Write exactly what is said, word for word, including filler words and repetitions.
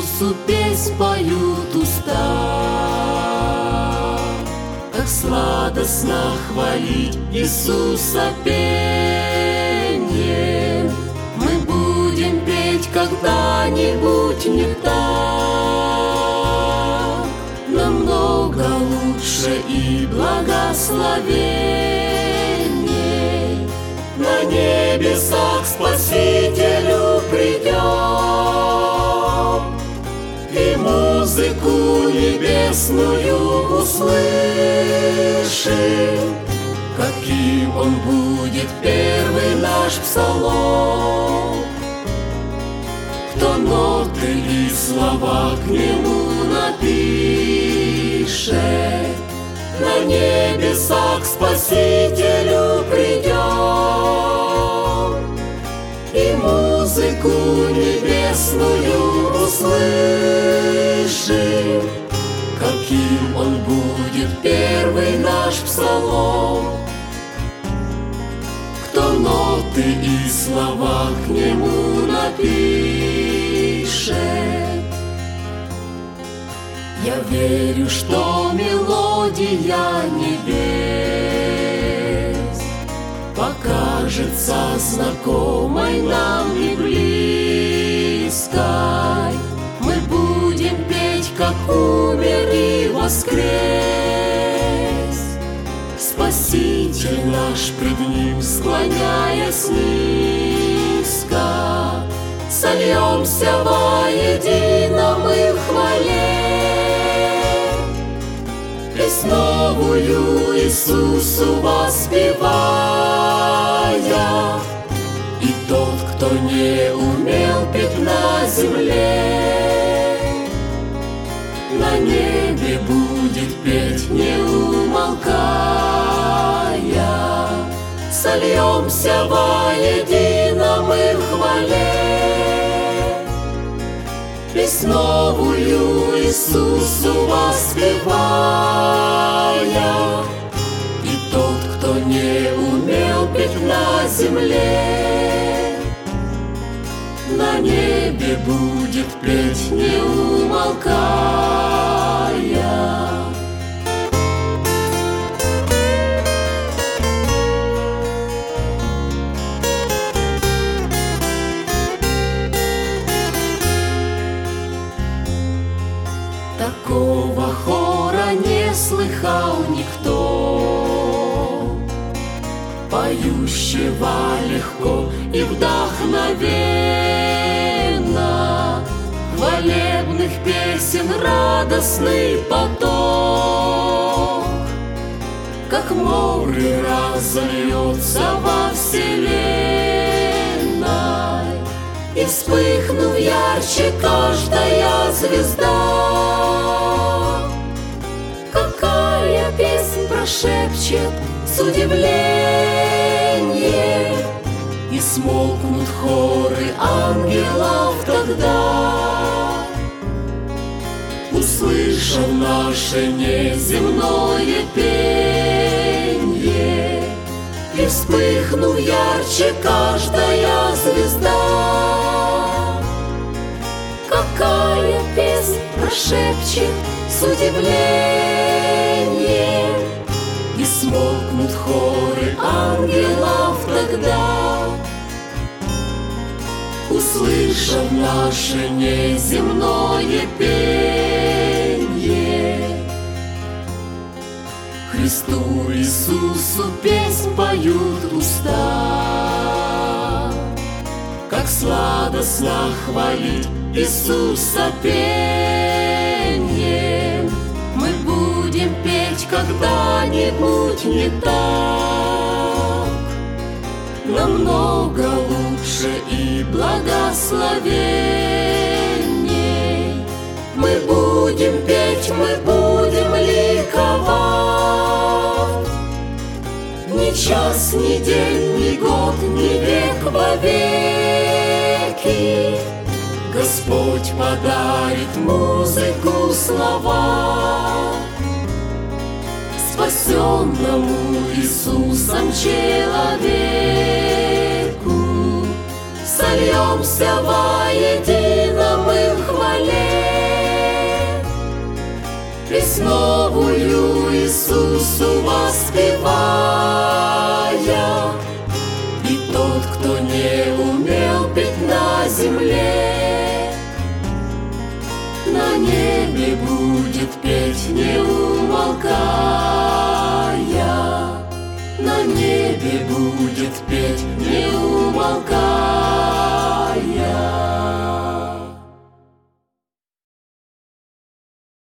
Иисусу песнь поют уста. Как сладостно хвалить Иисуса пением. Мы будем петь когда-нибудь не так, намного лучше и благословенней. На небесах Спасителю придем, и музыку небесную услышим, каким он будет первый наш псалом. Кто ноты и слова к нему напишет, на небесах к Спасителю придем, и музыку небесную услышим, каким он будет первый наш псалом. Кто ноты и слова к нему напишет. Я верю, что мелодия небес покажется знакомой нам и близкой. Мы будем петь, как умер и воскрес. Спаситель наш, пред ним склоняясь низко, сольемся воедино мы в хвале. Песнь новую Иисусу воспевая, и тот, кто не умел петь на земле, на небе будет петь, не умолкая. Сольемся воедино мы в хвале. Песнь новую Иисусу воспевая, и тот, кто не умел петь на земле, на небе будет петь, не умолкая. Такого хора не слыхал никто, поющего легко и вдохновенно, хвалебных песен радостный поток, как море разольется во вселенной, и вспыхнув ярче каждая звезда. Какая песнь прошепчет с удивлением, и смолкнут хоры ангелов тогда, услышав наше неземное пенье, и вспыхнув ярче каждая звезда. Какая песнь прошепчет с удивлением, и смолкнут хоры ангелов тогда, услышав наше неземное пенье. Христу Иисусу песнь поют уста. Как сладостно хвалить Иисуса пением. Мы будем петь когда-нибудь не так, намного лучше и благословенней. Мы будем петь, мы будем ликовать. Ни час, ни день, ни год, ни век вовеки Господь подарит музыку слова спасенному Иисусом человеку. Сольемся воедино мы в хвале. новую Иисусу воспевая. И тот, кто не умел петь на земле, на небе будет петь не